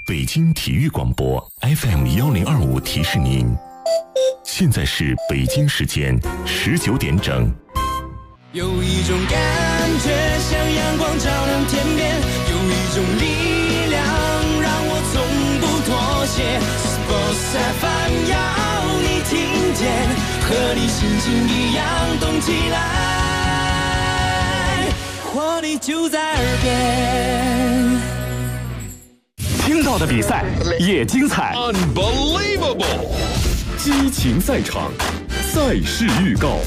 北京体育广播 FM1025提示您，现在是北京时间19点整。 有一种感觉像阳光照亮天边，有一种力量让我从不妥协。Sports FM 要你听见，和你心情一样动起来，活力就在耳边。 听到的比赛也精彩 Unbelievable 激情赛场，赛事预告。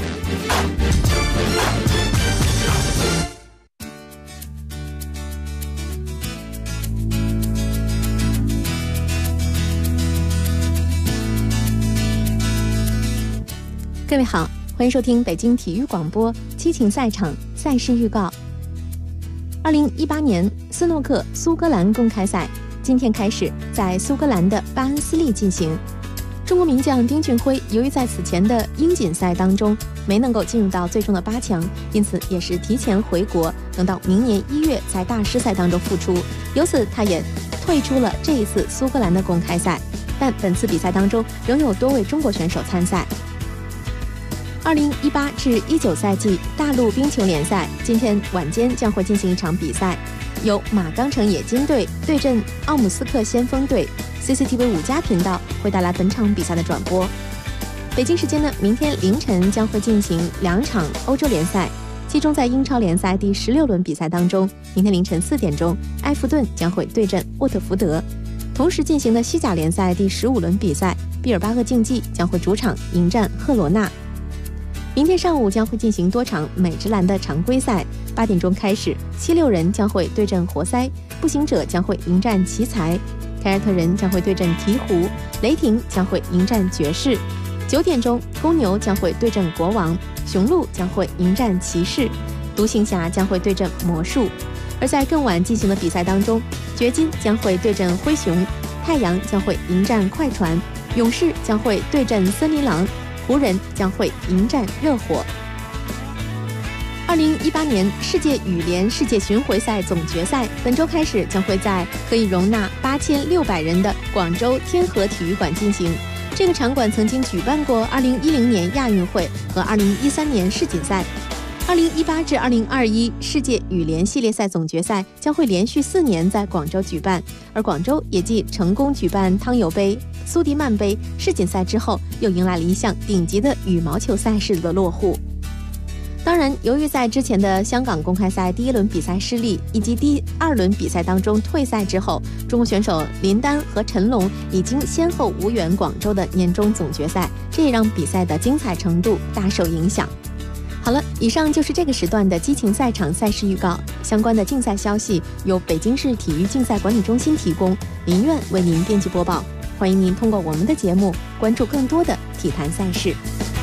各位好，欢迎收听北京体育广播激情赛场赛事预告。2018年斯诺克苏格兰公开赛今天开始在苏格兰的巴恩斯利进行。中国名将丁俊晖由于在此前的英锦赛当中没能够进入到最终的8强，因此也是提前回国，等到明年1月在大师赛当中复出，由此他也退出了这一次苏格兰的公开赛。但本次比赛当中仍有多位中国选手参赛。2018至19赛季大陆冰球联赛今天晚间将会进行一场比赛，由马钢城冶金队对阵奥姆斯克先锋队。CCTV 5+频道会带来本场比赛的转播。北京时间呢，明天凌晨将会进行2场欧洲联赛，其中在英超联赛第16轮比赛当中，明天凌晨4点钟，埃弗顿将会对阵沃特福德。同时进行的西甲联赛第15轮比赛，毕尔巴鄂竞技将会主场迎战赫罗纳。明天上午将会进行多场美职篮的常规赛，8点钟开始，76人将会对阵活塞，步行者将会迎战奇才，凯尔特人将会对阵鹈鹕，雷霆将会迎战爵士。9点钟，公牛将会对阵国王，雄鹿将会迎战骑士，独行侠将会对阵魔术。而在更晚进行的比赛当中，掘金将会对阵灰熊，太阳将会迎战快船，勇士将会对阵森林狼，湖人将会迎战热火。2018年世界羽联世界巡回赛总决赛本周开始，将会在可以容纳8600人的广州天河体育馆进行。这个场馆曾经举办过2010年亚运会和2013年世锦赛。2018至2021世界羽联系列赛总决赛将会连续4年在广州举办，而广州也继成功举办汤尤杯、苏迪曼杯、世锦赛之后，又迎来了一项顶级的羽毛球赛事的落户。当然，由于在之前的香港公开赛第1轮比赛失利，以及第2轮比赛当中退赛之后，中国选手林丹和陈龙已经先后无缘广州的年终总决赛，这也让比赛的精彩程度大受影响。好了，以上就是这个时段的激情赛场赛事预告。相关的竞赛消息由北京市体育竞赛管理中心提供，林苑为您编辑播报。欢迎您通过我们的节目关注更多的体坛赛事。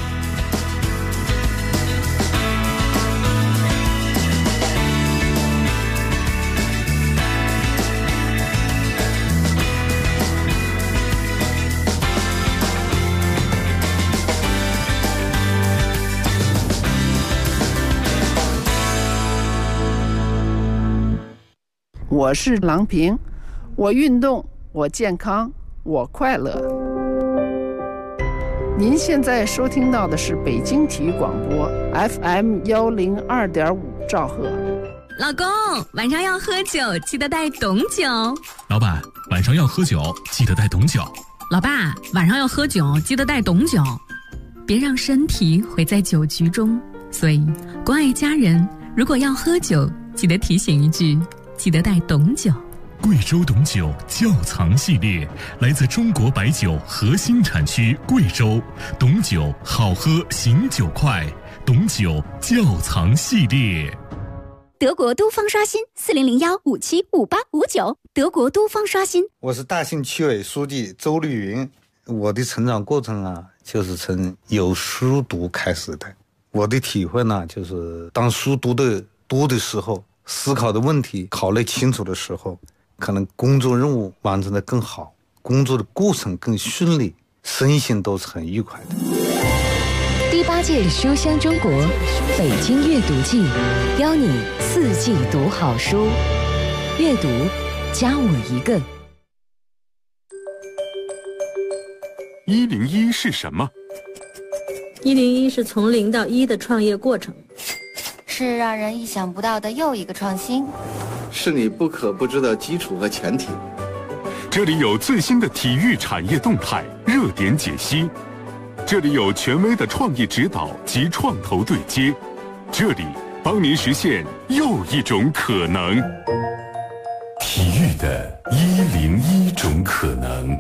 我是郎平，我运动，我健康，我快乐。您现在收听到的是北京体育广播 FM102.5兆赫。 老公，晚上要喝酒，记得带董酒。 老板，晚上要喝酒，记得带董酒。 老爸，晚上要喝酒，记得带董酒。别让身体毁在酒局中。所以，关爱家人，如果要喝酒，记得提醒一句。记得带董酒。 贵州董酒窖藏系列来自中国白酒核心产区贵州，董酒好喝醒酒快，董酒窖藏系列。 德国都方刷新4001575859，德国都方刷新。 我是大兴区委书记周绿云。我的成长过程啊，就是从有书读开始的。我的体会呢，就是当书读的多的时候，思考的问题考虑清楚的时候，可能工作任务完成的更好，工作的过程更顺利，身心都是很愉快的。 第8届书香中国北京阅读季，邀你4季读好书，阅读加我一个。 101是什么 ？101是从0到1的创业过程， 是让人意想不到的又一个创新， 是你不可不知的基础和前提。 这里有最新的体育产业动态、热点解析，这里有权威的创意指导及创投对接，这里帮您实现又一种可能。 体育的101种可能。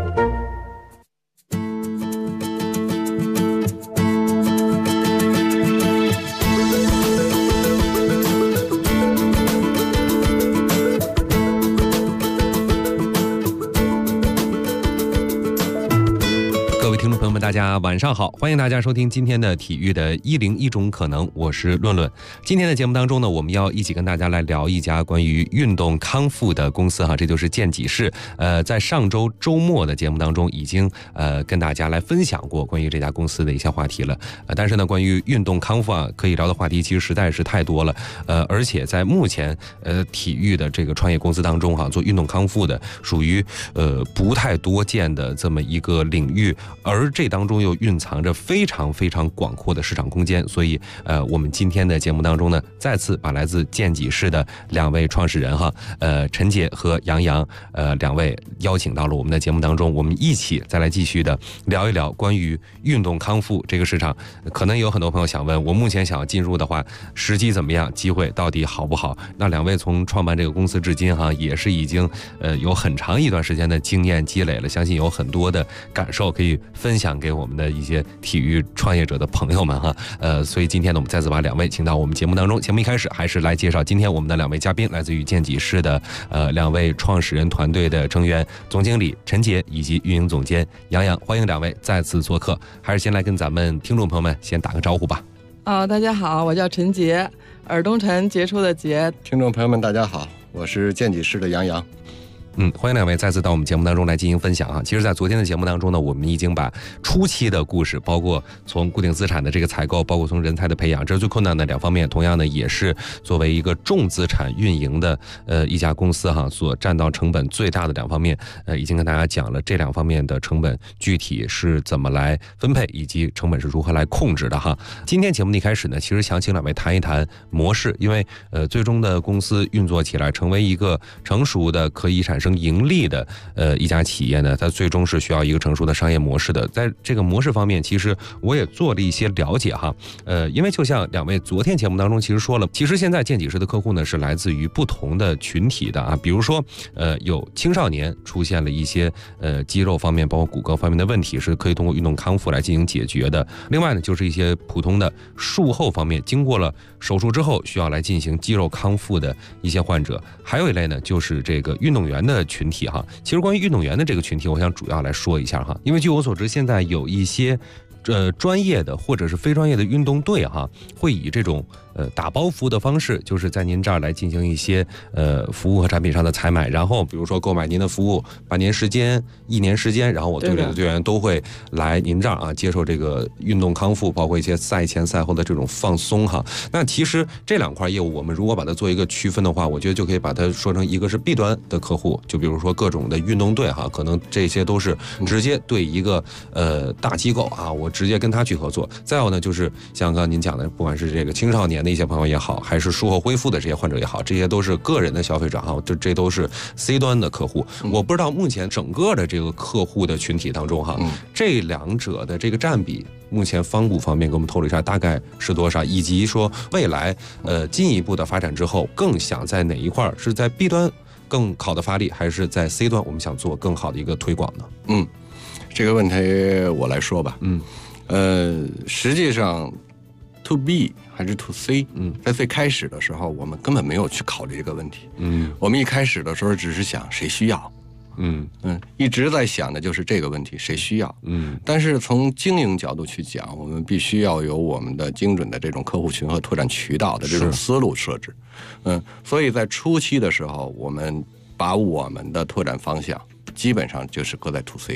大家晚上好，欢迎大家收听今天的体育的101种可能，我是论论。今天的节目当中呢，我们要一起跟大家来聊一家关于运动康复的公司哈，这就是健己士。在上周周末的节目当中已经跟大家来分享过关于这家公司的一些话题了。但是呢，关于运动康复啊，可以聊的话题其实实在是太多了。而且在目前体育的这个创业公司当中哈，做运动康复的属于不太多见的这么一个领域，而这当中又蕴藏着非常非常广阔的市场空间，所以我们今天的节目当中呢，再次把来自健己士的2位创始人哈，陈杰和杨洋2位邀请到了我们的节目当中，我们一起再来继续的聊一聊关于运动康复这个市场。可能有很多朋友想问，我目前想要进入的话，时机怎么样？机会到底好不好？那2位从创办这个公司至今哈，也是已经有很长一段时间的经验积累了，相信有很多的感受可以分享给我们的一些体育创业者的朋友们哈。所以今天呢，我们再次把2位请到我们节目当中。节目一开始还是来介绍今天我们的2位嘉宾，来自于健己士的2位创始人团队的成员，总经理陈杰以及运营总监杨洋，欢迎2位再次做客。还是先来跟咱们听众朋友们先打个招呼吧。 大家好，我叫陈杰，尔东陈，杰出的杰。 听众朋友们大家好，我是健己士的杨洋。 欢迎2位再次到我们节目当中来进行分享哈。其实在昨天的节目当中呢，我们已经把初期的故事，包括从固定资产的这个采购，包括从人才的培养，这是最困难的2方面，同样呢也是作为一个重资产运营的一家公司哈，所占到成本最大的2方面，已经跟大家讲了这2方面的成本具体是怎么来分配，以及成本是如何来控制的哈。今天节目的一开始呢，其实想请2位谈一谈模式，因为最终的公司运作起来成为一个成熟的可以产生盈利的一家企业呢，它最终是需要一个成熟的商业模式的。在这个模式方面，其实我也做了一些了解哈。因为就像2位昨天节目当中其实说了，其实现在健己士的客户呢是来自于不同的群体的啊，比如说有青少年出现了一些肌肉方面包括骨骼方面的问题，是可以通过运动康复来进行解决的。另外呢，就是一些普通的术后方面，经过了手术之后需要来进行肌肉康复的一些患者。还有一类呢，就是这个运动员的群体哈。其实关于运动员的这个群体，我想主要来说一下哈，因为据我所知，现在有一些专业的或者是非专业的运动队哈，会以这种打包服务的方式，就是在您这儿来进行一些服务和产品上的采买，然后比如说购买您的服务半年时间、1年时间，然后我队里的队员都会来您这儿啊，接受这个运动康复，包括一些赛前赛后的这种放松哈。那其实这2块业务，我们如果把它做一个区分的话，我觉得就可以把它说成一个是 B 端的客户，就比如说各种的运动队哈，可能这些都是直接对一个大机构啊，我直接跟他去合作。再有呢，就是像刚刚您讲的，不管是这个青少年的一些朋友也好，还是术后恢复的这些患者也好，这些都是个人的消费者哈，这都是 C 端的客户。我不知道目前整个的这个客户的群体当中哈，这2者的这个占比，目前方股方面给我们透露一下大概是多少，以及说未来进一步的发展之后，更想在哪一块，是在 B 端更好的发力，还是在 C 端我们想做更好的一个推广呢？ 这个问题我来说吧。实际上 to B 还是 to C， 在最开始的时候，我们根本没有去考虑这个问题。我们一开始的时候只是想谁需要，一直在想的就是这个问题，谁需要。但是从经营角度去讲，我们必须要有我们的精准的这种客户群和拓展渠道的这种思路设置。所以在初期的时候，我们把我们的拓展方向基本上就是搁在 to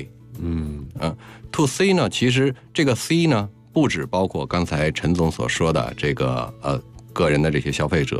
C。to C 呢，其实这个 C 呢，不只包括刚才陈总所说的这个个人的这些消费者，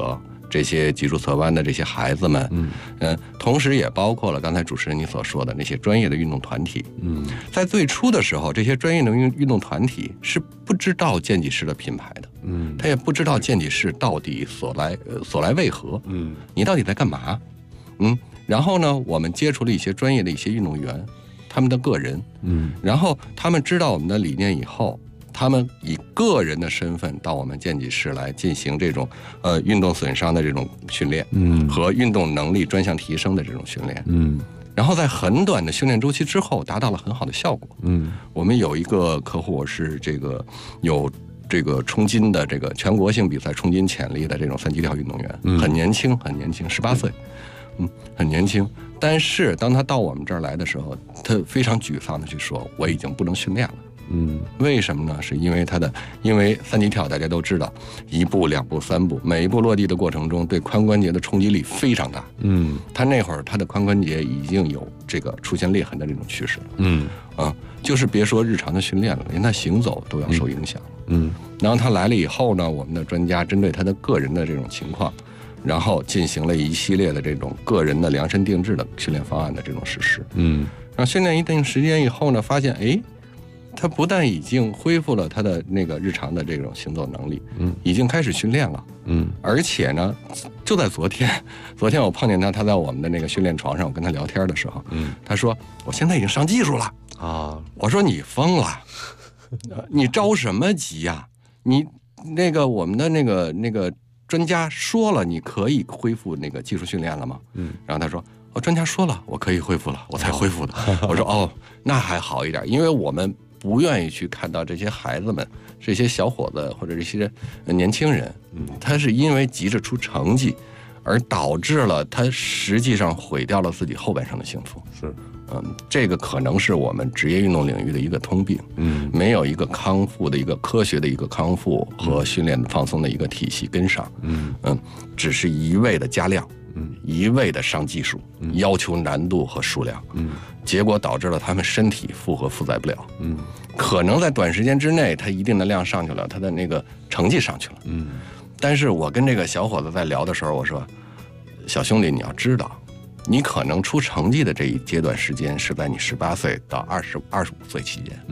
这些脊柱侧弯的这些孩子们，同时也包括了刚才主持人你所说的那些专业的运动团体。在最初的时候，这些专业的运动团体是不知道健己士的品牌的，他也不知道健己士到底所来为何，你到底在干嘛？然后呢，我们接触了一些专业的一些运动员，他们的个人，然后他们知道我们的理念以后，他们以个人的身份到我们健己士来进行这种运动损伤的这种训练，和运动能力专项提升的这种训练，然后在很短的训练周期之后，达到了很好的效果。我们有一个客户是有这个冲金的这个全国性比赛冲金潜力的这种三级跳运动员，很年轻，18岁，很年轻。但是当他到我们这儿来的时候，他非常沮丧的去说：“我已经不能训练了。”为什么呢？是因为三级跳大家都知道，1步、2步、3步，每一步落地的过程中对髋关节的冲击力非常大。他那会儿他的髋关节已经有这个出现裂痕的这种趋势了。就是别说日常的训练了，连他行走都要受影响。然后他来了以后呢，我们的专家针对他的个人的这种情况，然后进行了一系列的这种个人的量身定制的训练方案的这种实施。然后训练一定时间以后呢，发现他不但已经恢复了他的那个日常的这种行走能力，已经开始训练了，而且呢，就在昨天我碰见他在我们的那个训练床上，我跟他聊天的时候，他说我现在已经上技术了啊。我说你疯了，你着什么急呀？你那个我们的那个专家说了，你可以恢复那个技术训练了吗？然后他说专家说了，我可以恢复了，我才恢复的。我说那还好一点，因为我们不愿意去看到这些孩子们、这些小伙子或者这些年轻人，他是因为急着出成绩，而导致了他实际上毁掉了自己后半生的幸福。 是， 这个可能是我们职业运动领域的一个通病。没有一个康复的一个科学的一个康复和训练放松的一个体系跟上。只是一味的加量。一味的上技术，要求难度和数量，结果导致了他们身体负载不了，可能在短时间之内他一定的量上去了，他的那个成绩上去了，但是我跟这个小伙子在聊的时候，我说小兄弟，你要知道，你可能出成绩的这一阶段时间是在你18岁到25岁期间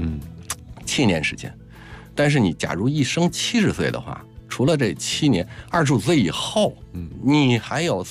，7年时间，但是你假如一生70岁的话，除了这7年，25岁以后，你还有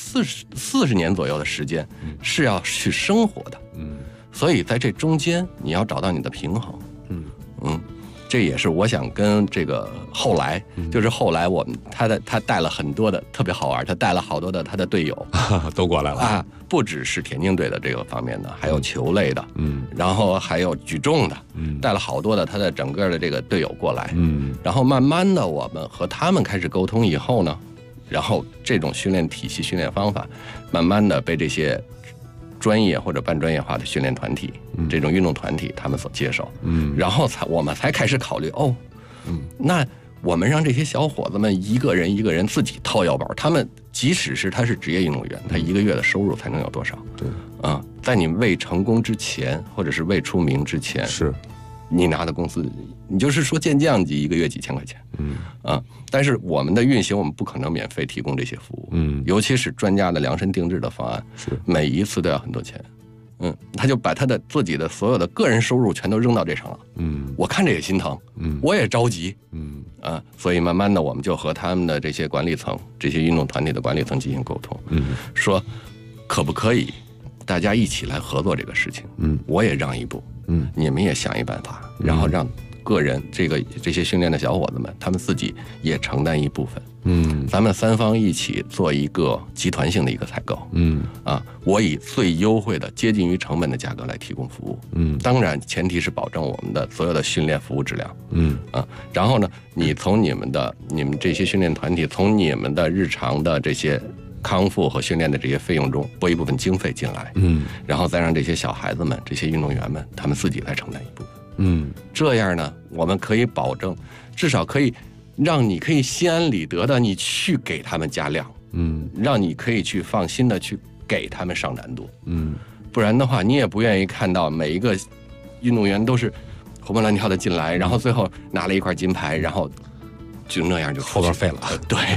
40年左右的时间是要去生活的。所以在这中间，你要找到你的平衡。这也是我想跟这个后来我们他带了很多的特别好玩，他带了好多的他的队友都过来了啊， 不只是田径队的这个方面的，还有球类的，然后还有举重的，带了好多的他的整个的这个队友过来，然后慢慢的我们和他们开始沟通以后呢，然后这种训练体系、训练方法，慢慢的被这些专业或者半专业化的训练团体，这种运动团体他们所接受，然后我们才开始考虑那我们让这些小伙子们一个人自己掏腰包，他们即使他是职业运动员，他1个月的收入才能有多少？对，在你未成功之前，或者是未出名之前， 是你拿的工资，你就是说健将级1个月几千块钱，但是我们的运行，我们不可能免费提供这些服务，尤其是专家的量身定制的方案，每一次都要很多钱，他就把他的自己的所有的个人收入全都扔到这上了，我看着也心疼，我也着急，所以慢慢的我们就和他们的这些管理层、这些运动团体的管理层进行沟通，说可不可以大家一起来合作这个事情，我也让一步，你们也想一办法，然后让个人这些训练的小伙子们，他们自己也承担一部分，咱们3方一起做一个集团性的一个采购，我以最优惠的、接近于成本的价格来提供服务，当然前提是保证我们的所有的训练服务质量，然后呢，你从你们这些训练团体，从你们的日常的这些康复和训练的这些费用中拨一部分经费进来，然后再让这些小孩子们、这些运动员们，他们自己来承担一部分。这样呢，我们可以保证，至少可以让你可以心安理得的，你去给他们加量，让你可以去放心的去给他们上难度，不然的话，你也不愿意看到每一个运动员都是活蹦乱跳的进来，然后最后拿了一块金牌，然后就那样就后边废了。 对，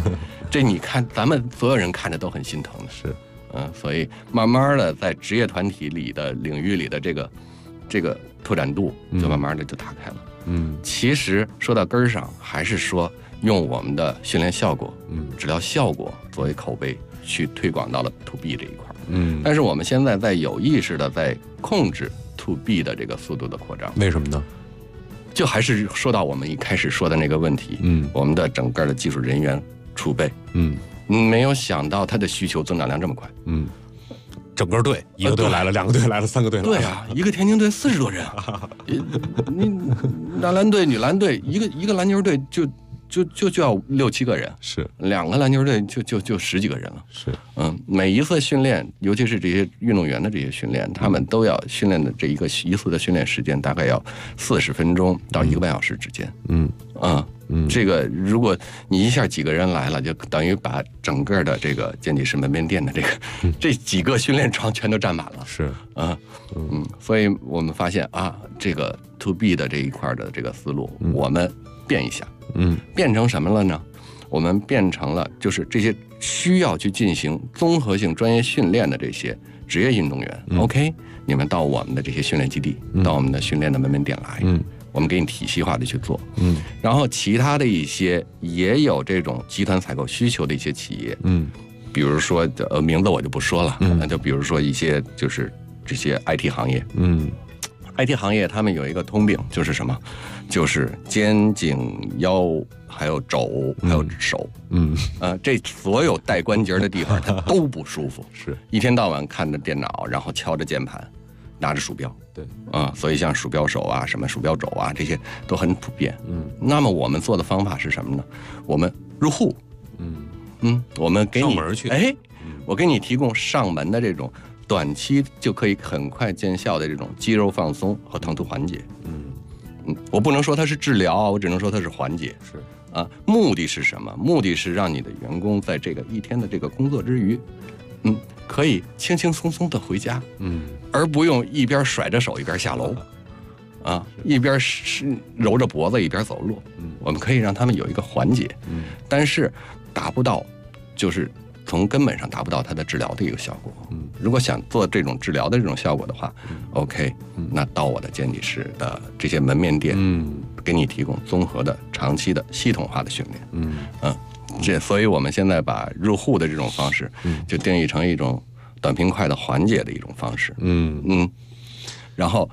这你看，咱们所有人看着都很心疼的。 是， 所以慢慢的在职业团体里的领域里的这个拓展度，就慢慢的就打开了。其实说到根儿上，还是说用我们的训练效果，治疗效果作为口碑去推广到了 to B 这一块。但是我们现在在有意识的在控制 to B 的这个速度的扩张。 为什么呢？ 就还是说到我们一开始说的那个问题，我们的整个的技术人员储备，没有想到它的需求增长量这么快， 整个队一个队来了，2个队来了，3个队来了， 对啊，一个田径队40多人，你男篮队、女篮队，一个篮球队就要6、7个人， 是 2个篮球队就10几个人了， 是， 每一次训练，尤其是这些运动员的这些训练，他们都要训练的这一次的训练时间大概要40分钟到1个半小时之间，这个如果你一下几个人来了，就等于把整个的这个健体室门面店的这几个训练床全都占满了， 是， 所以我们发现啊，这个 to B 的这一块的这个思路，我们变一下。变成什么了呢？我们变成了就是这些需要去进行综合性专业训练的这些职业运动员，OK， 你们到我们的这些训练基地，到我们的训练的门面店来，我们给你体系化的去做，然后其他的一些也有这种集团采购需求的一些企业，比如说名字我就不说了，那就比如说一些就是这些 IT 行业，IT 行业他们有一个通病，就是什么？就是肩颈腰还有肘还有手，这所有带关节的地方它都不舒服， 是一天到晚看着电脑，然后敲着键盘，拿着鼠标， 对， 所以像鼠标手啊、什么鼠标肘啊这些都很普遍。那么我们做的方法是什么呢？我们入户，我们给你上门去， 我给你提供上门的这种短期就可以很快见效的这种肌肉放松和疼痛缓解。我不能说它是治疗，我只能说它是缓解。 是目的是什么？目的是让你的员工在这个一天的这个工作之余，可以轻轻松松的回家，而不用一边甩着手一边下楼，一边揉着脖子一边走路。我们可以让他们有一个缓解，但是达不到，就是从根本上达不到它的治疗的一个效果。如果想做这种治疗的这种效果的话，OK，那到我的健体室的这些门面店，给你提供综合的、长期的、系统化的训练。所以我们现在把入户的这种方式，就定义成一种短平快的缓解的一种方式。然后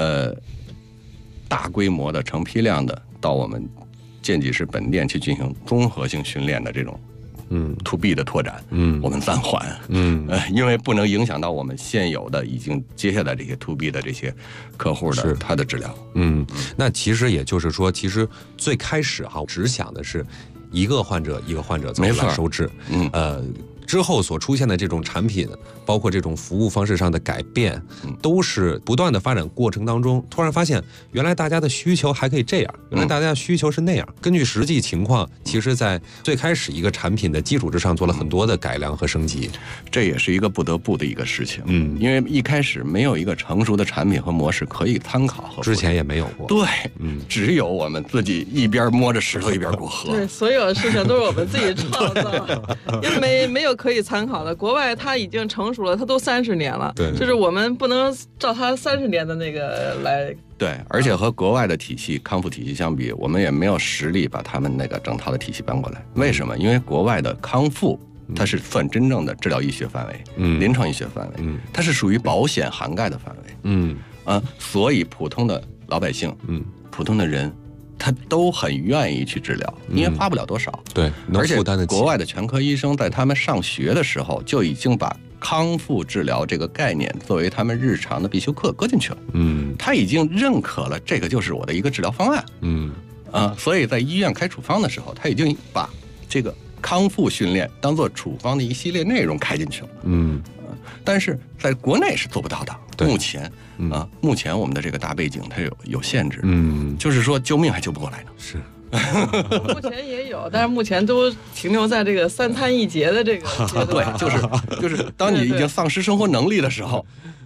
大规模的、成批量的到我们健体室本店去进行综合性训练的这种。to B 的拓展，我们暂缓，因为不能影响到我们现有的已经接下来这些 to B 的这些客户的他的治疗。 那其实也就是说，其实最开始只想的是一个患者一个患者怎么来收治，之后所出现的这种产品，包括这种服务方式上的改变，都是不断的发展过程当中，突然发现原来大家的需求还可以这样，原来大家的需求是那样。根据实际情况，其实在最开始一个产品的基础之上做了很多的改良和升级， 这也是一个不得不的一个事情。因为一开始没有一个成熟的产品和模式可以参考和， 之前也没有过。 对，只有我们自己一边摸着石头一边过河。 对，所有的事情都是我们自己创造，因为没有可以参考的。国外它已经成熟了，它都30年了， 对， 就是我们不能照它30年的那个来。 对，而且和国外的体系、康复体系相比，我们也没有实力把他们那个整套的体系搬过来。为什么？因为国外的康复它是算真正的治疗医学范围、临床医学范围，它是属于保险涵盖的范围，所以普通的老百姓，普通的人。他都很愿意去治疗，因为花不了多少。 对， 而且国外的全科医生在他们上学的时候就已经把康复治疗这个概念作为他们日常的必修课搁进去了。他已经认可了这个就是我的一个治疗方案。所以在医院开处方的时候，他已经把这个康复训练当做处方的一系列内容开进去了。但是在国内是做不到的。目前我们的这个大背景它有限制，就是说救命还救不过来呢。 是， 目前也有，但是目前都停留在这个3餐1节的这个阶段。 对，就是当你已经丧失生活能力的时候，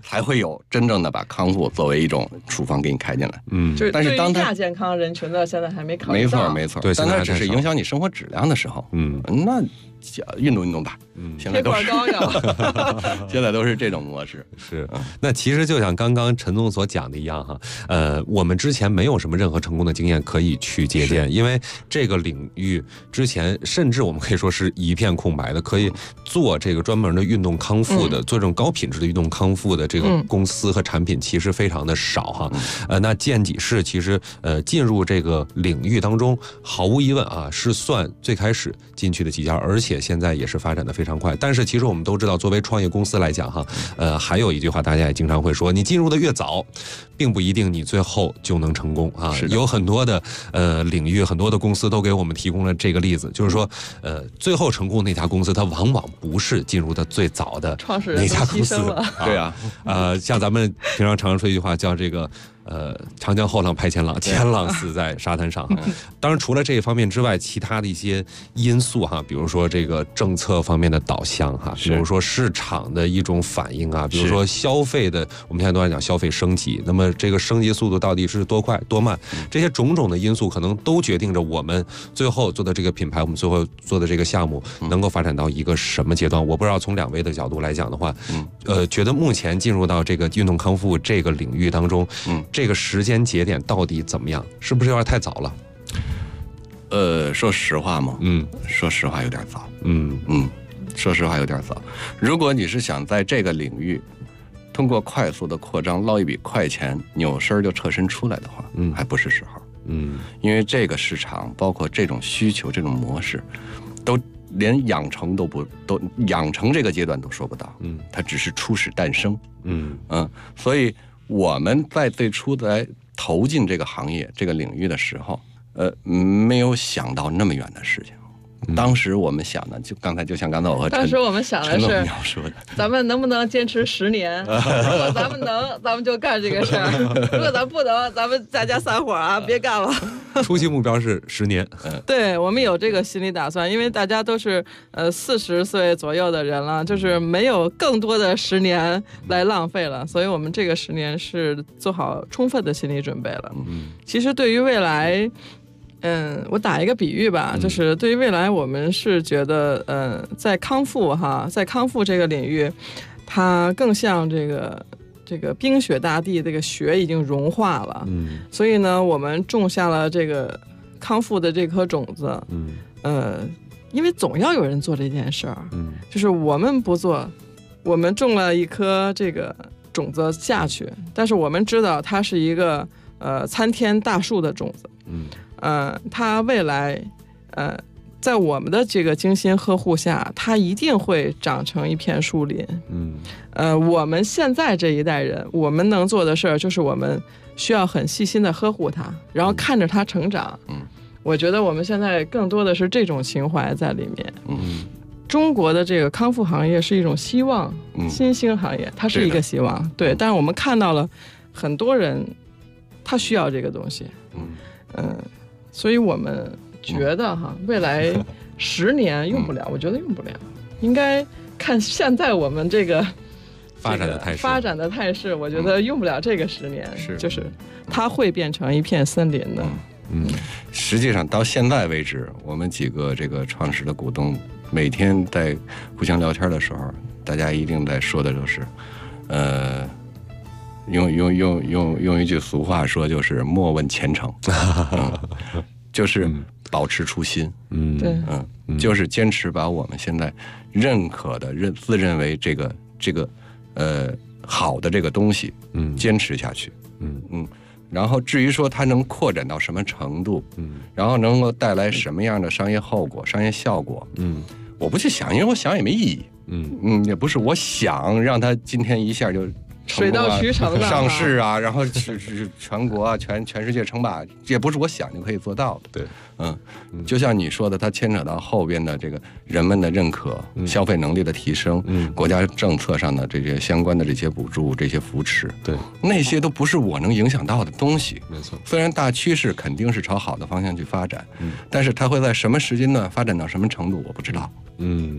才会有真正的把康复作为一种处方给你开进来。 就是但是当它亚健康人群的现在还没考虑到，没错。 对， 但它只是影响你生活质量的时候，那运动吧，现在都是现在都是这种模式。 是，那其实就像刚刚陈总所讲的一样哈，我们之前没有什么任何成功的经验可以去借鉴，因为这个领域之前甚至我们可以说是一片空白的，可以做这个专门的运动康复的，做这种高品质的运动康复的这个公司和产品其实非常的少哈。那健己士其实进入这个领域当中，毫无疑问啊是算最开始进去的几家，而且现在也是发展的非常快。但是其实我们都知道，作为创业公司来讲哈，还有一句话大家也经常会说，你进入的越早，并不一定你最后就能成功啊。有很多的领域，很多的公司都给我们提供了这个例子，就是说最后成功那家公司，它往往不是进入的最早的那家公司。 对啊， 像咱们平常常说一句话叫这个。长江后浪拍前浪，前浪死在沙滩上。当然，除了这一方面之外，其他的一些因素哈，比如说这个政策方面的导向哈，比如说市场的一种反应啊，比如说消费的，我们现在都在讲消费升级，那么这个升级速度到底是多快多慢？这些种种的因素可能都决定着我们最后做的这个品牌，我们最后做的这个项目能够发展到一个什么阶段？我不知道从两位的角度来讲的话，觉得目前进入到这个运动康复这个领域当中，这个时间节点到底怎么样？是不是有点太早了？ 说实话嘛，说实话有点早，说实话有点早。如果你是想在这个领域通过快速的扩张捞一笔快钱，扭身就侧身出来的话，还不是时候。因为这个市场包括这种需求、这种模式，都连养成都养成这个阶段都说不到，它只是初始诞生，所以。我们在最初来投进这个行业、这个领域的时候，没有想到那么远的事情。当时我们想的，就像刚才我和当时我们想的是， 说的， 咱们能不能坚持10年？如果咱们能，咱们就干这个事儿；如果咱不能，咱们大家散伙啊，别干了。 初期目标是10年。 对，我们有这个心理打算，因为大家都是40岁左右的人了，就是没有更多的10年来浪费了，所以我们这个10年是做好充分的心理准备了。其实对于未来。我打一个比喻吧，就是对于未来，我们是觉得，在康复这个领域，它更像这个冰雪大地，这个雪已经融化了，所以呢，我们种下了这个康复的这颗种子，因为总要有人做这件事儿，就是我们不做，我们种了一颗这个种子下去，但是我们知道它是一个参天大树的种子，它未来，在我们的这个精心呵护下，它一定会长成一片树林。我们现在这一代人，我们能做的事儿就是我们需要很细心的呵护它，然后看着它成长。我觉得我们现在更多的是这种情怀在里面。中国的这个康复行业是一种希望，新兴行业，它是一个希望。对，但是我们看到了很多人，他需要这个东西。所以我们觉得未来10年用不了，我觉得用不了，应该看现在我们这个发展的态势，我觉得用不了这个10年，就是它会变成一片森林的。 实际上到现在为止，我们几个这个创始的股东每天在互相聊天的时候，大家一定在说的就是，用一句俗话说，就是莫问前程，就是保持初心，就是坚持把我们现在认可的、自认为这个好的这个东西，坚持下去，然后至于说它能扩展到什么程度，然后能够带来什么样的商业后果、商业效果，我不去想，因为我想也没意义，也不是我想让它今天一下就。 水到渠成的上市啊，然后是全国啊，全世界称霸，也不是我想就可以做到的。对，就像你说的，它牵扯到后边的这个人们的认可、消费能力的提升、国家政策上的这些相关的这些补助、这些扶持， 对， 那些都不是我能影响到的东西。 没错， 虽然大趋势肯定是朝好的方向去发展，但是它会在什么时间段发展到什么程度，我不知道。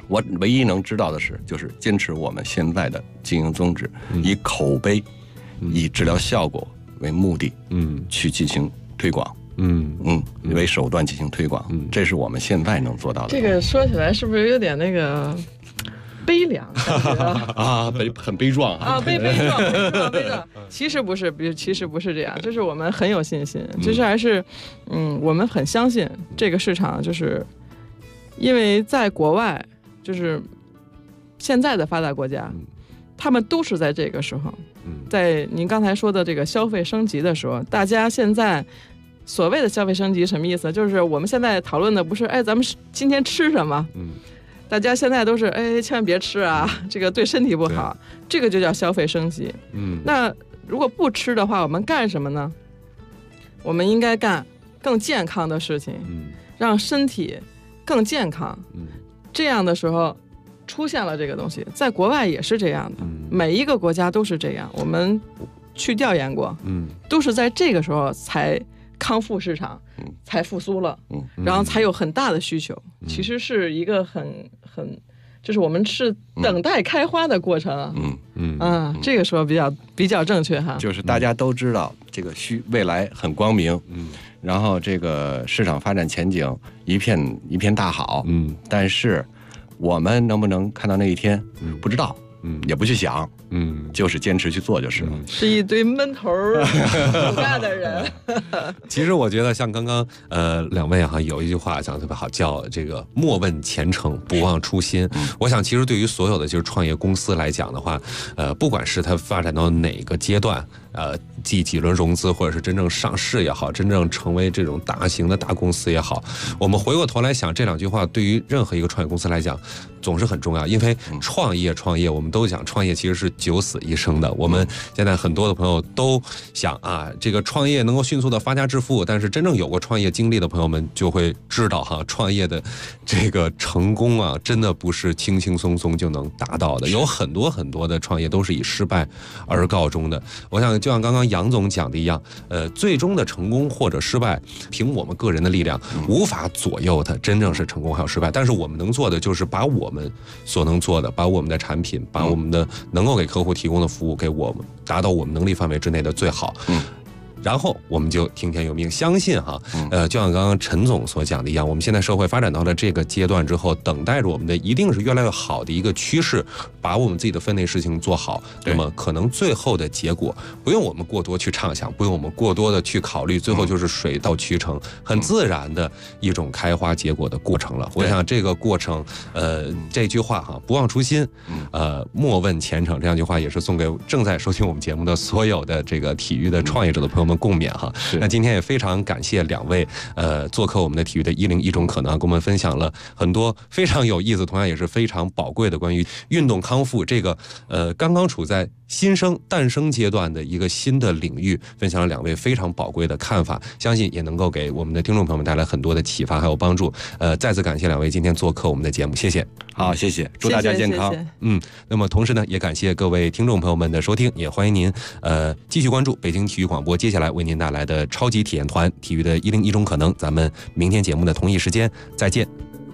我唯一能知道的是，就是坚持我们现在的经营宗旨，以口碑、以治疗效果为目的，去进行推广，为手段进行推广，这是我们现在能做到的。 这个说起来是不是有点那个悲凉啊？很悲壮啊！ 悲壮。其实不是这样，就是我们很有信心，就是还是我们很相信这个市场，就是因为在国外，就是现在的发达国家，他们都是在这个时候，在您刚才说的这个消费升级的时候，大家现在所谓的消费升级什么意思？就是我们现在讨论的不是咱们今天吃什么，大家现在都是千万别吃啊，这个对身体不好，这个就叫消费升级。那如果不吃的话，我们干什么呢？我们应该干更健康的事情，让身体更健康。这样的时候出现了这个东西，在国外也是这样的，每一个国家都是这样。我们去调研过，都是在这个时候才康复市场，才复苏了，然后才有很大的需求。其实是一个很，就是我们是等待开花的过程。这个说比较正确哈。 就是大家都知道这个未来很光明，然后这个市场发展前景一片大好，但是我们能不能看到那一天，不知道，也不去想，就是坚持去做就是了。 是一堆闷头苦干的人。 其实我觉得像刚刚两位哈有一句话讲得特别好，叫这个莫问前程，不忘初心。我想其实对于所有的就是创业公司来讲的话，不管是它发展到哪个阶段，几轮融资，或者是真正上市也好，真正成为这种大型的大公司也好，我们回过头来想这两句话，对于任何一个创业公司来讲，总是很重要。因为创业，我们都讲创业其实是九死一生的。我们现在很多的朋友都想这个创业能够迅速的发家致富，但是真正有过创业经历的朋友们就会知道创业的这个成功真的不是轻轻松松就能达到的，有很多很多的创业都是以失败而告终的。我想就像刚刚杨总讲的一样，最终的成功或者失败，凭我们个人的力量无法左右它真正是成功还有失败。但是我们能做的就是把我们所能做的，把我们的产品，把我们的能够给客户提供的服务，给我们达到我们能力范围之内的最好。然后我们就听天由命，相信就像刚刚陈总所讲的一样，我们现在社会发展到了这个阶段之后，等待着我们的一定是越来越好的一个趋势，把我们自己的分内事情做好。那么可能最后的结果不用我们过多去畅想，不用我们过多的去考虑，最后就是水到渠成，很自然的一种开花结果的过程了。我想这个过程，这句话不忘初心，莫问前程，这样一句话也是送给正在收听我们节目的所有的这个体育的创业者的朋友们共勉那今天也非常感谢两位做客我们的体育的101种可能，跟我们分享了很多非常有意思，同样也是非常宝贵的关于运动康复这个刚刚处在诞生阶段的一个新的领域，分享了两位非常宝贵的看法，相信也能够给我们的听众朋友们带来很多的启发还有帮助。再次感谢两位今天做客我们的节目，谢谢。 好，谢谢，祝大家健康。 谢谢。 那么同时呢，也感谢各位听众朋友们的收听，也欢迎您继续关注北京体育广播接下来为您带来的超级体验团体育的101种可能。咱们明天节目的同一时间再见。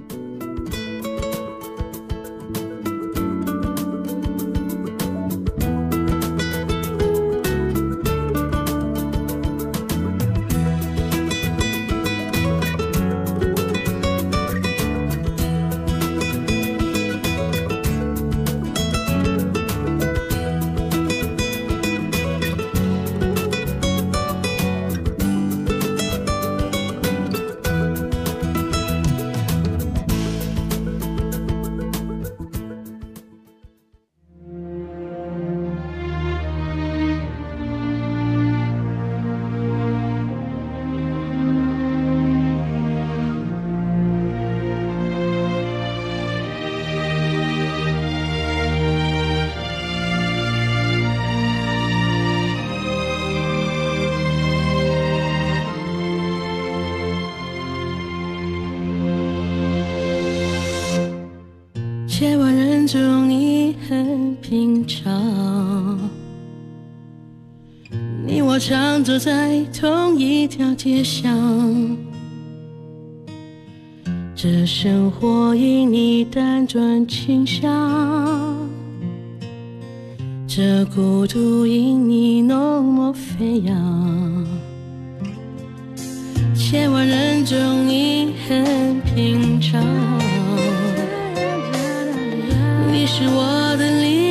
千万人中你很平常，你我常走在同一条街上， 这生活因你辗转倾向，这孤独因你浓墨飞扬，千万人中你很平常，你是我的力